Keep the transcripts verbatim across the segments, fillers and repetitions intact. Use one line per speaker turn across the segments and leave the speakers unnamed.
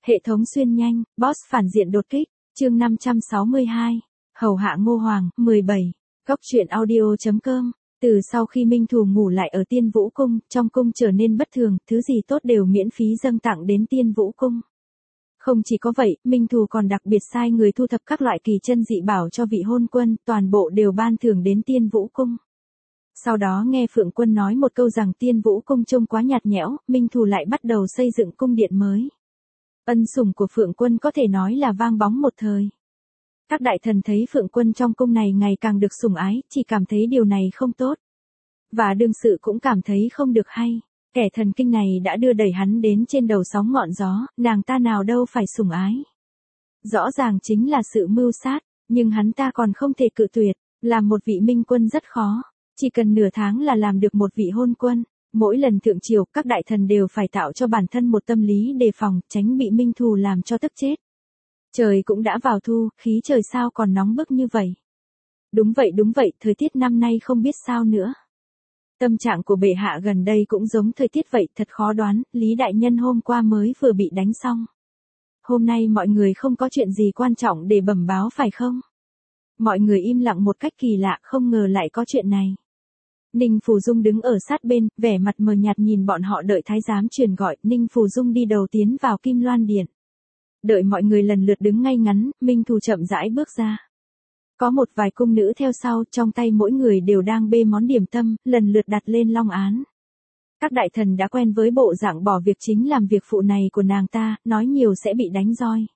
Hệ thống xuyên nhanh, boss phản diện đột kích, chương năm trăm sáu mươi hai, hầu hạ Ngô Hoàng, mười bảy, góc truyện audio.com. Từ sau khi Minh Thù ngủ lại ở Tiên Vũ Cung, trong cung trở nên bất thường, thứ gì tốt đều miễn phí dâng tặng đến Tiên Vũ Cung. Không chỉ có vậy, Minh Thù còn đặc biệt sai người thu thập các loại kỳ chân dị bảo cho vị hôn quân, toàn bộ đều ban thưởng đến Tiên Vũ Cung. Sau đó nghe Phượng Quân nói một câu rằng Tiên Vũ Cung trông quá nhạt nhẽo, Minh Thù lại bắt đầu xây dựng cung điện mới. Ân sủng của Phượng Quân có thể nói là vang bóng một thời. Các đại thần thấy Phượng Quân trong cung này ngày càng được sủng ái, chỉ cảm thấy điều này không tốt. Và đương sự cũng cảm thấy không được hay. Kẻ thần kinh này đã đưa đẩy hắn đến trên đầu sóng ngọn gió, nàng ta nào đâu phải sủng ái. Rõ ràng chính là sự mưu sát, nhưng hắn ta còn không thể cự tuyệt, làm một vị minh quân rất khó. Chỉ cần nửa tháng là làm được một vị hôn quân. Mỗi lần thượng triều, các đại thần đều phải tạo cho bản thân một tâm lý đề phòng, tránh bị Minh Thù làm cho tức chết. Trời cũng đã vào thu, khí trời sao còn nóng bức như vậy? Đúng vậy đúng vậy, thời tiết năm nay không biết sao nữa. Tâm trạng của bệ hạ gần đây cũng giống thời tiết vậy, thật khó đoán, Lý Đại Nhân hôm qua mới vừa bị đánh xong. Hôm nay mọi người không có chuyện gì quan trọng để bẩm báo phải không? Mọi người im lặng một cách kỳ lạ, không ngờ lại có chuyện này. Ninh Phù Dung đứng ở sát bên, vẻ mặt mờ nhạt nhìn bọn họ đợi thái giám truyền gọi, Ninh Phù Dung đi đầu tiến vào Kim Loan Điện. Đợi mọi người lần lượt đứng ngay ngắn, Minh Thù chậm rãi bước ra. Có một vài cung nữ theo sau, trong tay mỗi người đều đang bê món điểm tâm, lần lượt đặt lên long án. Các đại thần đã quen với bộ dạng bỏ việc chính làm việc phụ này của nàng ta, nói nhiều sẽ bị đánh roi.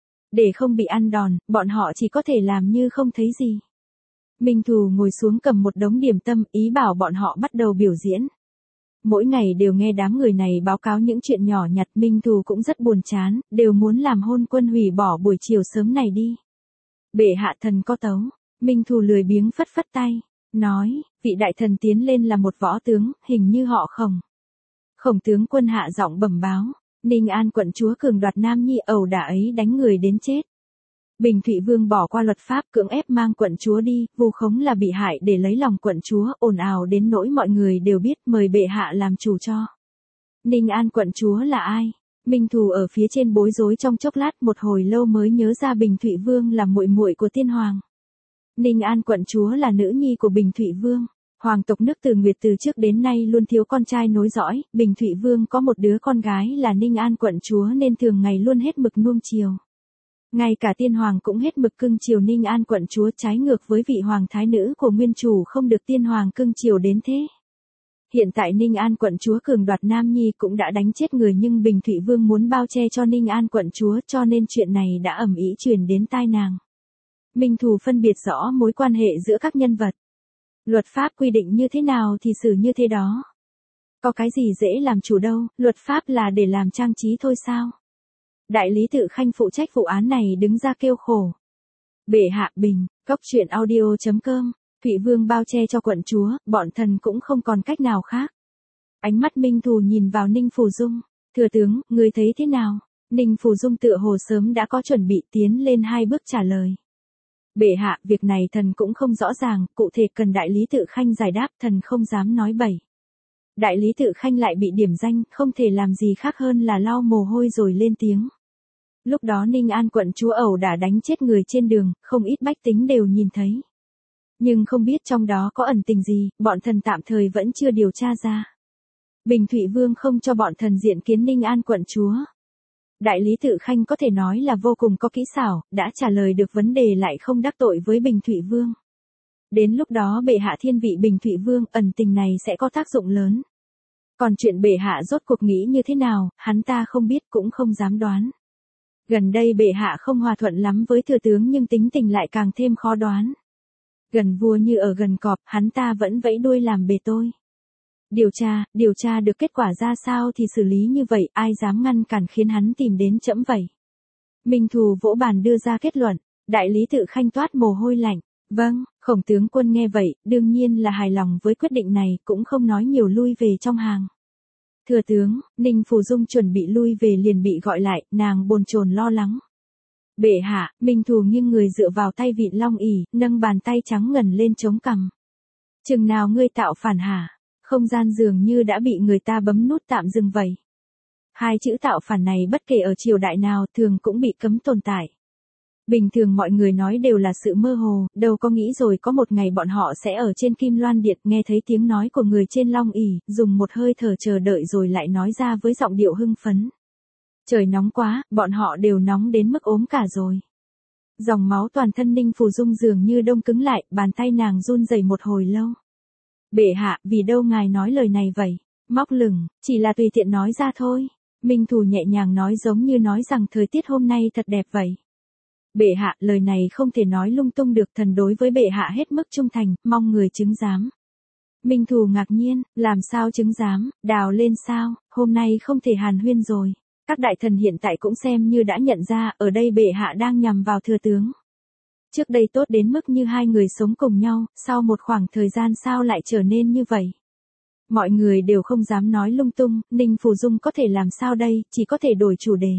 Để không bị ăn đòn, bọn họ chỉ có thể làm như không thấy gì. Minh Thù ngồi xuống cầm một đống điểm tâm, ý bảo bọn họ bắt đầu biểu diễn. Mỗi ngày đều nghe đám người này báo cáo những chuyện nhỏ nhặt, Minh Thù cũng rất buồn chán, đều muốn làm hôn quân hủy bỏ buổi chiều sớm này đi. Bệ hạ thần có tấu, Minh Thù lười biếng phất phất tay, nói, vị đại thần tiến lên là một võ tướng, hình như họ Khổng. Khổng tướng quân hạ giọng bẩm báo, Ninh An quận chúa cường đoạt Nam Nhi ẩu đả ấy đánh người đến chết. Bình Thụy Vương bỏ qua luật pháp cưỡng ép mang quận chúa đi, vu khống là bị hại để lấy lòng quận chúa, ồn ào đến nỗi mọi người đều biết, mời bệ hạ làm chủ cho. Ninh An quận chúa là ai? Minh Thù ở phía trên bối rối trong chốc lát, một hồi lâu mới nhớ ra Bình Thụy Vương là muội muội của tiên hoàng. Ninh An quận chúa là nữ nhi của Bình Thụy Vương. Hoàng tộc nước Từ Nguyệt từ trước đến nay luôn thiếu con trai nối dõi, Bình Thụy Vương có một đứa con gái là Ninh An quận chúa nên thường ngày luôn hết mực nuông chiều. Ngay cả tiên hoàng cũng hết mực cưng chiều Ninh An quận chúa, trái ngược với vị hoàng thái nữ của nguyên chủ không được tiên hoàng cưng chiều đến thế. Hiện tại Ninh An quận chúa cường đoạt Nam Nhi cũng đã đánh chết người, nhưng Bình Thụy Vương muốn bao che cho Ninh An quận chúa, cho nên chuyện này đã ầm ĩ truyền đến tai nàng. Minh Thù phân biệt rõ mối quan hệ giữa các nhân vật. Luật pháp quy định như thế nào thì xử như thế đó. Có cái gì dễ làm chủ đâu, luật pháp là để làm trang trí thôi sao? Đại lý Tự Khanh phụ trách vụ án này đứng ra kêu khổ. Bệ hạ bình, góc truyện audio.com, Thụy Vương bao che cho quận chúa, bọn thần cũng không còn cách nào khác. Ánh mắt Minh Thù nhìn vào Ninh Phù Dung, thừa tướng, người thấy thế nào? Ninh Phù Dung tựa hồ sớm đã có chuẩn bị, tiến lên hai bước trả lời. Bệ hạ, việc này thần cũng không rõ ràng, cụ thể cần Đại lý Tự Khanh giải đáp, thần không dám nói bậy. Đại lý Tự Khanh lại bị điểm danh, không thể làm gì khác hơn là lau mồ hôi rồi lên tiếng. Lúc đó Ninh An quận chúa ẩu đả đánh chết người trên đường, không ít bách tính đều nhìn thấy. Nhưng không biết trong đó có ẩn tình gì, bọn thần tạm thời vẫn chưa điều tra ra. Bình Thụy Vương không cho bọn thần diện kiến Ninh An quận chúa. Đại lý Tự Khanh có thể nói là vô cùng có kỹ xảo, đã trả lời được vấn đề lại không đắc tội với Bình Thụy Vương. Đến lúc đó bệ hạ thiên vị Bình Thụy Vương, ẩn tình này sẽ có tác dụng lớn. Còn chuyện bệ hạ rốt cuộc nghĩ như thế nào, hắn ta không biết cũng không dám đoán. Gần đây bệ hạ không hòa thuận lắm với thừa tướng nhưng tính tình lại càng thêm khó đoán. Gần vua như ở gần cọp, hắn ta vẫn vẫy đuôi làm bề tôi. Điều tra, điều tra được kết quả ra sao thì xử lý như vậy, ai dám ngăn cản khiến hắn tìm đến trẫm vậy. Minh Thù vỗ bàn đưa ra kết luận, Đại lý Tự Khanh toát mồ hôi lạnh. Vâng, Khổng tướng quân nghe vậy, đương nhiên là hài lòng với quyết định này, cũng không nói nhiều lui về trong hàng. Thừa tướng, Ninh Phù Dung chuẩn bị lui về liền bị gọi lại, nàng bồn chồn lo lắng. Bệ hạ, Minh Thù nghiêng người dựa vào tay vịn long ỷ, nâng bàn tay trắng ngần lên chống cằm. Chừng nào ngươi tạo phản hả? Không gian dường như đã bị người ta bấm nút tạm dừng vậy. Hai chữ tạo phản này bất kể ở triều đại nào thường cũng bị cấm tồn tại. Bình thường mọi người nói đều là sự mơ hồ, đâu có nghĩ rồi có một ngày bọn họ sẽ ở trên Kim Loan Điện nghe thấy tiếng nói của người trên Long ỷ, dùng một hơi thở chờ đợi rồi lại nói ra với giọng điệu hưng phấn. Trời nóng quá, bọn họ đều nóng đến mức ốm cả rồi. Dòng máu toàn thân Ninh Phù Dung dường như đông cứng lại, bàn tay nàng run rẩy một hồi lâu. Bệ hạ, vì đâu ngài nói lời này vậy? Móc lửng, chỉ là tùy tiện nói ra thôi. Minh Thù nhẹ nhàng nói giống như nói rằng thời tiết hôm nay thật đẹp vậy. Bệ hạ, lời này không thể nói lung tung được, thần đối với bệ hạ hết mức trung thành, mong người chứng giám. Minh Thù ngạc nhiên, làm sao chứng giám, đào lên sao, hôm nay không thể hàn huyên rồi. Các đại thần hiện tại cũng xem như đã nhận ra, ở đây bệ hạ đang nhằm vào thừa tướng. Trước đây tốt đến mức như hai người sống cùng nhau, sau một khoảng thời gian sao lại trở nên như vậy. Mọi người đều không dám nói lung tung, Ninh Phù Dung có thể làm sao đây, chỉ có thể đổi chủ đề.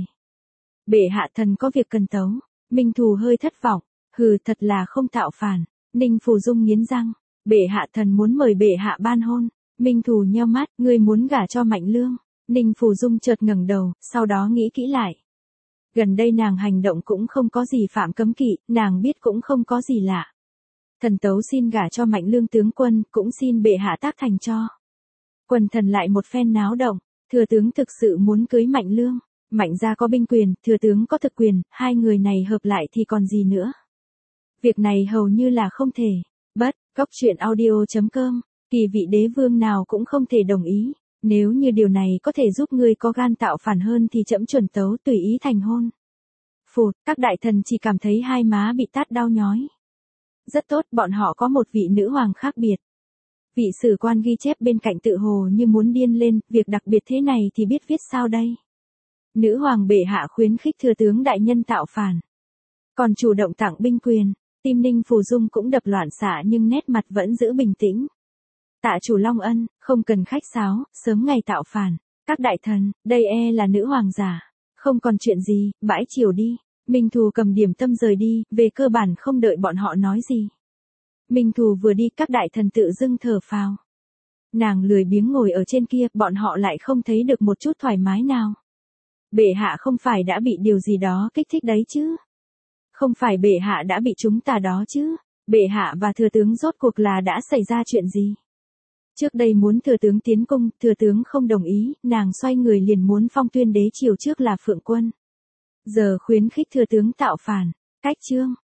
Bệ hạ thần có việc cần tấu. Minh Thù hơi thất vọng, hừ thật là không tạo phản. Ninh Phù Dung nghiến răng, bệ hạ thần muốn mời bệ hạ ban hôn. Minh Thù nheo mắt, ngươi muốn gả cho Mạnh Lương. Ninh Phù Dung chợt ngẩng đầu, sau đó nghĩ kỹ lại. Gần đây nàng hành động cũng không có gì phạm cấm kỵ, nàng biết cũng không có gì lạ. Thần tấu xin gả cho Mạnh Lương tướng quân, cũng xin bệ hạ tác thành cho. Quần thần lại một phen náo động, thừa tướng thực sự muốn cưới Mạnh Lương. Mạnh gia có binh quyền, thừa tướng có thực quyền, hai người này hợp lại thì còn gì nữa. Việc này hầu như là không thể. Bất, cóc truyện audio chấm com, kỳ vị đế vương nào cũng không thể đồng ý. Nếu như điều này có thể giúp ngươi có gan tạo phản hơn thì trẫm chuẩn tấu tùy ý thành hôn. Phụt, các đại thần chỉ cảm thấy hai má bị tát đau nhói. Rất tốt, bọn họ có một vị nữ hoàng khác biệt. Vị sử quan ghi chép bên cạnh tự hồ như muốn điên lên, việc đặc biệt thế này thì biết viết sao đây. Nữ hoàng bệ hạ khuyến khích thừa tướng đại nhân tạo phản. Còn chủ động tặng binh quyền, tim Ninh Phù Dung cũng đập loạn xạ nhưng nét mặt vẫn giữ bình tĩnh. Tạ chủ Long Ân, không cần khách sáo, sớm ngày tạo phản. Các đại thần, đây e là nữ hoàng giả. Không còn chuyện gì, bãi chiều đi. Minh Thù cầm điểm tâm rời đi, về cơ bản không đợi bọn họ nói gì. Minh Thù vừa đi, các đại thần tự dưng thở phào. Nàng lười biếng ngồi ở trên kia, bọn họ lại không thấy được một chút thoải mái nào. Bệ hạ không phải đã bị điều gì đó kích thích đấy chứ? Không phải bệ hạ đã bị chúng ta đó chứ? Bệ hạ và thừa tướng rốt cuộc là đã xảy ra chuyện gì? Trước đây muốn thừa tướng tiến cung, thừa tướng không đồng ý, nàng xoay người liền muốn phong tuyên đế triều trước là Phượng Quân. Giờ khuyến khích thừa tướng tạo phản, cách chương.